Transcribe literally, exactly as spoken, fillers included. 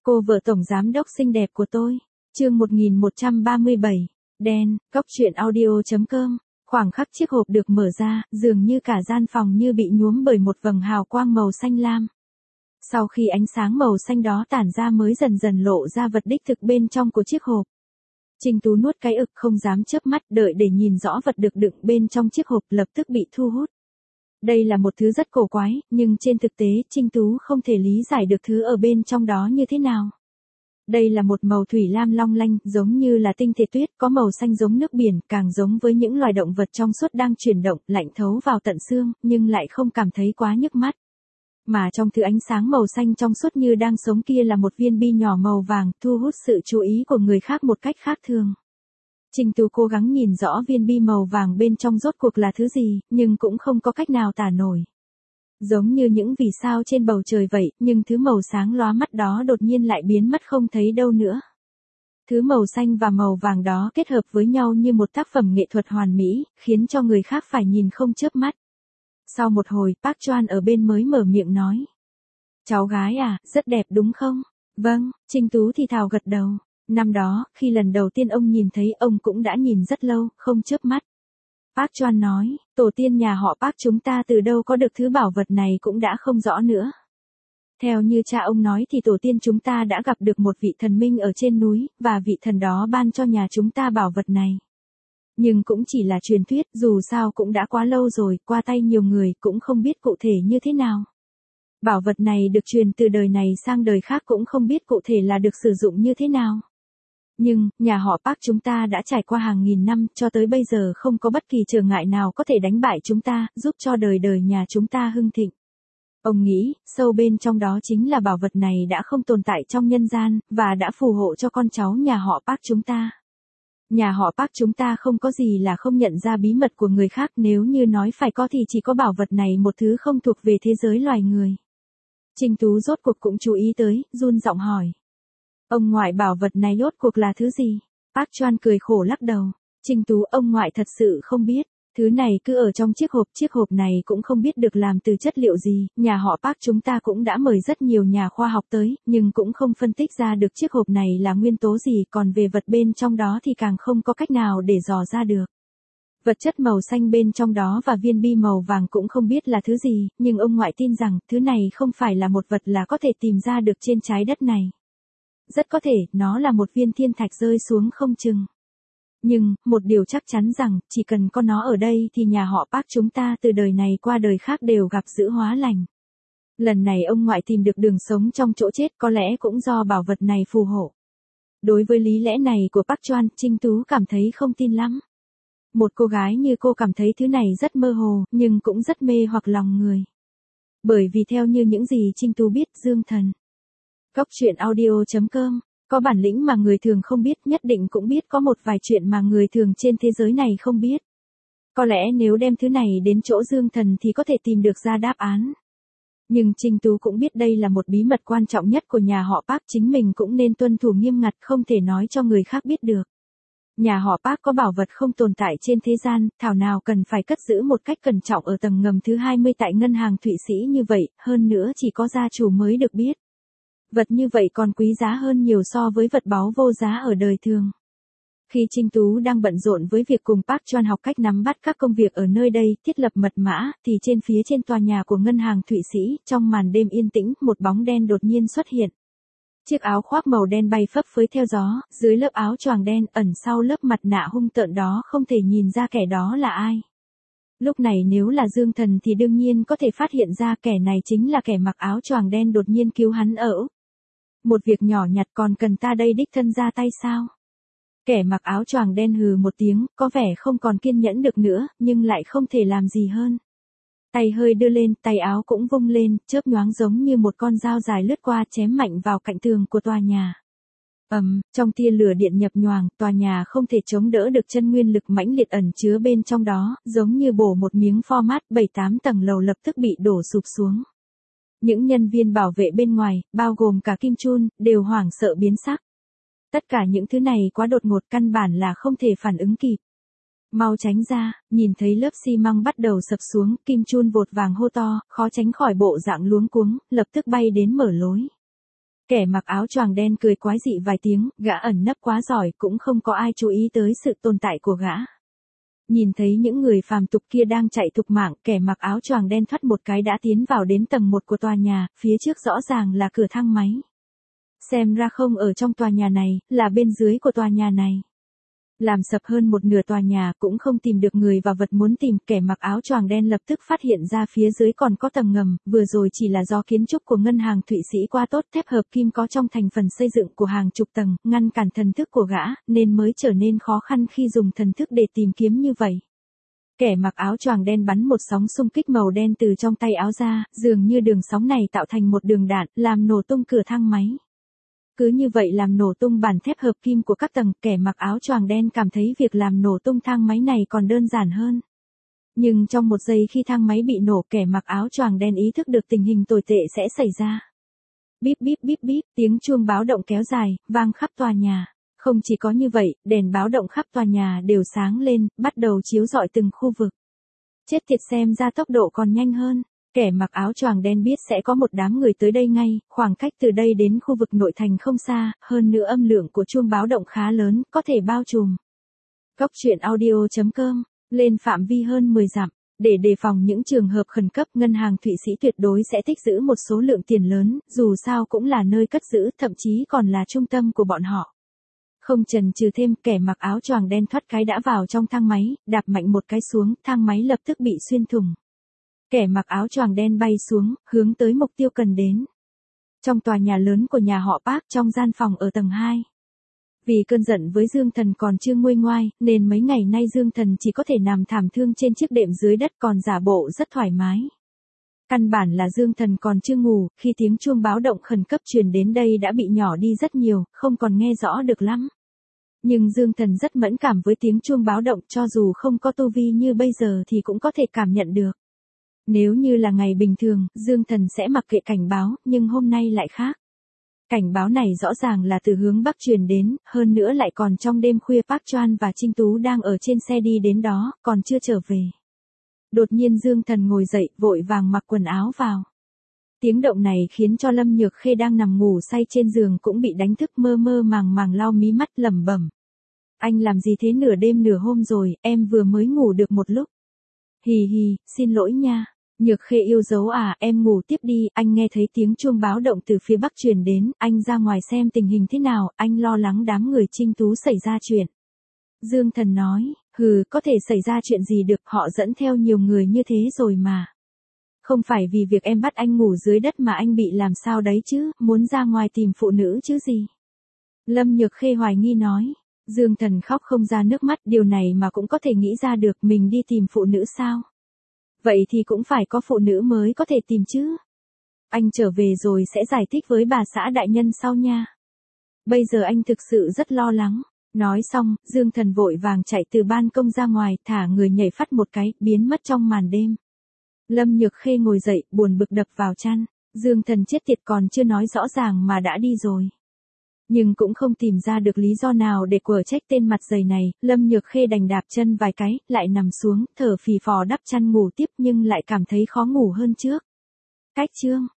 Cô vợ tổng giám đốc xinh đẹp của tôi. Chương một nghìn một trăm ba mươi bảy. Đen, cóc truyện audio chấm com. Khoảng khắc chiếc hộp được mở ra, dường như cả gian phòng như bị nhuốm bởi một vầng hào quang màu xanh lam. Sau khi ánh sáng màu xanh đó tản ra mới dần dần lộ ra vật đích thực bên trong của chiếc hộp. Trình Tú nuốt cái ực không dám chớp mắt đợi để nhìn rõ vật được đựng bên trong chiếc hộp, lập tức bị thu hút. Đây là một thứ rất cổ quái, nhưng trên thực tế Trình Tú không thể lý giải được thứ ở bên trong đó như thế nào. Đây là một màu thủy lam long lanh, giống như là tinh thể tuyết, có màu xanh giống nước biển, càng giống với những loài động vật trong suốt đang chuyển động, lạnh thấu vào tận xương, nhưng lại không cảm thấy quá nhức mắt. Mà trong thứ ánh sáng màu xanh trong suốt như đang sống kia là một viên bi nhỏ màu vàng, thu hút sự chú ý của người khác một cách khác thường. Trình Tú cố gắng nhìn rõ viên bi màu vàng bên trong rốt cuộc là thứ gì, nhưng cũng không có cách nào tả nổi. Giống như những vì sao trên bầu trời vậy, nhưng thứ màu sáng lóa mắt đó đột nhiên lại biến mất không thấy đâu nữa. Thứ màu xanh và màu vàng đó kết hợp với nhau như một tác phẩm nghệ thuật hoàn mỹ, khiến cho người khác phải nhìn không chớp mắt. Sau một hồi, Park Choan ở bên mới mở miệng nói. Cháu gái à, rất đẹp đúng không? Vâng, Trình Tú thì thào gật đầu. Năm đó, khi lần đầu tiên ông nhìn thấy, ông cũng đã nhìn rất lâu, không chớp mắt. Park Choan nói, tổ tiên nhà họ Park chúng ta từ đâu có được thứ bảo vật này cũng đã không rõ nữa. Theo như cha ông nói thì tổ tiên chúng ta đã gặp được một vị thần minh ở trên núi, và vị thần đó ban cho nhà chúng ta bảo vật này. Nhưng cũng chỉ là truyền thuyết, dù sao cũng đã quá lâu rồi, qua tay nhiều người cũng không biết cụ thể như thế nào. Bảo vật này được truyền từ đời này sang đời khác cũng không biết cụ thể là được sử dụng như thế nào. Nhưng, nhà họ Park chúng ta đã trải qua hàng nghìn năm, cho tới bây giờ không có bất kỳ trở ngại nào có thể đánh bại chúng ta, giúp cho đời đời nhà chúng ta hưng thịnh. Ông nghĩ, sâu bên trong đó chính là bảo vật này đã không tồn tại trong nhân gian, và đã phù hộ cho con cháu nhà họ Park chúng ta. Nhà họ Park chúng ta không có gì là không nhận ra bí mật của người khác, nếu như nói phải có thì chỉ có bảo vật này, một thứ không thuộc về thế giới loài người. Trình Tú rốt cuộc cũng chú ý tới, run giọng hỏi. Ông ngoại bảo vật này rốt cuộc là thứ gì? Park Choan cười khổ lắc đầu. Trình Tú, ông ngoại thật sự không biết. Thứ này cứ ở trong chiếc hộp, chiếc hộp này cũng không biết được làm từ chất liệu gì. Nhà họ Park chúng ta cũng đã mời rất nhiều nhà khoa học tới, nhưng cũng không phân tích ra được chiếc hộp này là nguyên tố gì, còn về vật bên trong đó thì càng không có cách nào để dò ra được. Vật chất màu xanh bên trong đó và viên bi màu vàng cũng không biết là thứ gì, nhưng ông ngoại tin rằng thứ này không phải là một vật là có thể tìm ra được trên trái đất này. Rất có thể, nó là một viên thiên thạch rơi xuống không chừng. Nhưng, một điều chắc chắn rằng, chỉ cần có nó ở đây thì nhà họ Park chúng ta từ đời này qua đời khác đều gặp dữ hóa lành. Lần này ông ngoại tìm được đường sống trong chỗ chết, có lẽ cũng do bảo vật này phù hộ. Đối với lý lẽ này của Park Choan, Trình Tú cảm thấy không tin lắm. Một cô gái như cô cảm thấy thứ này rất mơ hồ, nhưng cũng rất mê hoặc lòng người. Bởi vì theo như những gì Trình Tú biết, Dương Thần. Cóc truyện audio chấm com. Có bản lĩnh mà người thường không biết, nhất định cũng biết có một vài chuyện mà người thường trên thế giới này không biết. Có lẽ nếu đem thứ này đến chỗ Dương Thần thì có thể tìm được ra đáp án. Nhưng Trình Tú cũng biết đây là một bí mật quan trọng nhất của nhà họ Park, chính mình cũng nên tuân thủ nghiêm ngặt, không thể nói cho người khác biết được. Nhà họ Park có bảo vật không tồn tại trên thế gian, thảo nào cần phải cất giữ một cách cẩn trọng ở tầng ngầm thứ hai mươi tại ngân hàng Thụy Sĩ như vậy, hơn nữa chỉ có gia chủ mới được biết. Vật như vậy còn quý giá hơn nhiều so với vật báu vô giá ở đời thường. Khi Trình Tú đang bận rộn với việc cùng Park Choan học cách nắm bắt các công việc ở nơi đây, thiết lập mật mã, thì trên phía trên tòa nhà của ngân hàng Thụy Sĩ, trong màn đêm yên tĩnh, một bóng đen đột nhiên xuất hiện. Chiếc áo khoác màu đen bay phấp phới theo gió, dưới lớp áo choàng đen, ẩn sau lớp mặt nạ hung tợn đó không thể nhìn ra kẻ đó là ai. Lúc này nếu là Dương Thần thì đương nhiên có thể phát hiện ra kẻ này chính là kẻ mặc áo choàng đen đột nhiên cứu hắn ở Úc. Một việc nhỏ nhặt còn cần ta đây đích thân ra tay sao? Kẻ mặc áo choàng đen hừ một tiếng, có vẻ không còn kiên nhẫn được nữa, nhưng lại không thể làm gì hơn. Tay hơi đưa lên, tay áo cũng vung lên, chớp nhoáng giống như một con dao dài lướt qua chém mạnh vào cạnh tường của tòa nhà. Ầm, um, trong tia lửa điện nhập nhoàng, tòa nhà không thể chống đỡ được chân nguyên lực mãnh liệt ẩn chứa bên trong đó, giống như bổ một miếng format, bảy tám tầng lầu lập tức bị đổ sụp xuống. Những nhân viên bảo vệ bên ngoài, bao gồm cả Kim Chun, đều hoảng sợ biến sắc. Tất cả những thứ này quá đột ngột, căn bản là không thể phản ứng kịp. Mau tránh ra, nhìn thấy lớp xi măng bắt đầu sập xuống, Kim Chun vội vàng hô to, khó tránh khỏi bộ dạng luống cuống, lập tức bay đến mở lối. Kẻ mặc áo choàng đen cười quái dị vài tiếng, gã ẩn nấp quá giỏi, cũng không có ai chú ý tới sự tồn tại của gã. Nhìn thấy những người phàm tục kia đang chạy thục mạng, kẻ mặc áo choàng đen thoắt một cái đã tiến vào đến tầng một của tòa nhà, phía trước rõ ràng là cửa thang máy. Xem ra không ở trong tòa nhà này, là bên dưới của tòa nhà này. Làm sập hơn một nửa tòa nhà cũng không tìm được người và vật muốn tìm, kẻ mặc áo choàng đen lập tức phát hiện ra phía dưới còn có tầng ngầm, vừa rồi chỉ là do kiến trúc của ngân hàng Thụy Sĩ quá tốt, thép hợp kim có trong thành phần xây dựng của hàng chục tầng, ngăn cản thần thức của gã, nên mới trở nên khó khăn khi dùng thần thức để tìm kiếm như vậy. Kẻ mặc áo choàng đen bắn một sóng xung kích màu đen từ trong tay áo ra, dường như đường sóng này tạo thành một đường đạn, làm nổ tung cửa thang máy. Cứ như vậy làm nổ tung bản thép hợp kim của các tầng, kẻ mặc áo choàng đen cảm thấy việc làm nổ tung thang máy này còn đơn giản hơn. Nhưng trong một giây khi thang máy bị nổ, kẻ mặc áo choàng đen ý thức được tình hình tồi tệ sẽ xảy ra. Bíp bíp bíp bíp, tiếng chuông báo động kéo dài, vang khắp tòa nhà. Không chỉ có như vậy, đèn báo động khắp tòa nhà đều sáng lên, bắt đầu chiếu rọi từng khu vực. Chết tiệt, xem ra tốc độ còn nhanh hơn. Kẻ mặc áo choàng đen biết sẽ có một đám người tới đây ngay, khoảng cách từ đây đến khu vực nội thành không xa, hơn nữa âm lượng của chuông báo động khá lớn, có thể bao trùm. Góc truyện audio chấm com, lên phạm vi hơn mười dặm. Để đề phòng những trường hợp khẩn cấp, ngân hàng Thụy Sĩ tuyệt đối sẽ tích giữ một số lượng tiền lớn, dù sao cũng là nơi cất giữ, thậm chí còn là trung tâm của bọn họ. Không chần chừ thêm, kẻ mặc áo choàng đen thoát cái đã vào trong thang máy, đạp mạnh một cái xuống, thang máy lập tức bị xuyên thủng. Kẻ mặc áo choàng đen bay xuống, hướng tới mục tiêu cần đến. Trong tòa nhà lớn của nhà họ Park, trong gian phòng ở tầng hai. Vì cơn giận với Dương Thần còn chưa nguôi ngoai, nên mấy ngày nay Dương Thần chỉ có thể nằm thảm thương trên chiếc đệm dưới đất, còn giả bộ rất thoải mái. Căn bản là Dương Thần còn chưa ngủ, khi tiếng chuông báo động khẩn cấp truyền đến đây đã bị nhỏ đi rất nhiều, không còn nghe rõ được lắm. Nhưng Dương Thần rất mẫn cảm với tiếng chuông báo động, cho dù không có tu vi như bây giờ thì cũng có thể cảm nhận được. Nếu như là ngày bình thường, Dương Thần sẽ mặc kệ cảnh báo, nhưng hôm nay lại khác. Cảnh báo này rõ ràng là từ hướng Bắc truyền đến, hơn nữa lại còn trong đêm khuya. Park Chuan và Trinh Tú đang ở trên xe đi đến đó, còn chưa trở về. Đột nhiên Dương Thần ngồi dậy, vội vàng mặc quần áo vào. Tiếng động này khiến cho Lâm Nhược Khê đang nằm ngủ say trên giường cũng bị đánh thức, mơ mơ màng màng lau mí mắt lẩm bẩm. Anh làm gì thế, nửa đêm nửa hôm rồi, em vừa mới ngủ được một lúc. Hì hì, xin lỗi nha. Nhược Khê yêu dấu à, em ngủ tiếp đi, anh nghe thấy tiếng chuông báo động từ phía Bắc truyền đến, anh ra ngoài xem tình hình thế nào, anh lo lắng đám người Trinh Tú xảy ra chuyện. Dương Thần nói, hừ, có thể xảy ra chuyện gì được, họ dẫn theo nhiều người như thế rồi mà. Không phải vì việc em bắt anh ngủ dưới đất mà anh bị làm sao đấy chứ, muốn ra ngoài tìm phụ nữ chứ gì. Lâm Nhược Khê hoài nghi nói. Dương Thần khóc không ra nước mắt, điều này mà cũng có thể nghĩ ra được, mình đi tìm phụ nữ sao? Vậy thì cũng phải có phụ nữ mới có thể tìm chứ. Anh trở về rồi sẽ giải thích với bà xã đại nhân sau nha. Bây giờ anh thực sự rất lo lắng. Nói xong, Dương Thần vội vàng chạy từ ban công ra ngoài, thả người nhảy phắt một cái, biến mất trong màn đêm. Lâm Nhược Khê ngồi dậy, buồn bực đập vào chăn. Dương Thần chết tiệt, còn chưa nói rõ ràng mà đã đi rồi. Nhưng cũng không tìm ra được lý do nào để quở trách tên mặt dày này, Lâm Nhược Khê đành đạp chân vài cái, lại nằm xuống, thở phì phò đắp chăn ngủ tiếp, nhưng lại cảm thấy khó ngủ hơn trước. Cách chương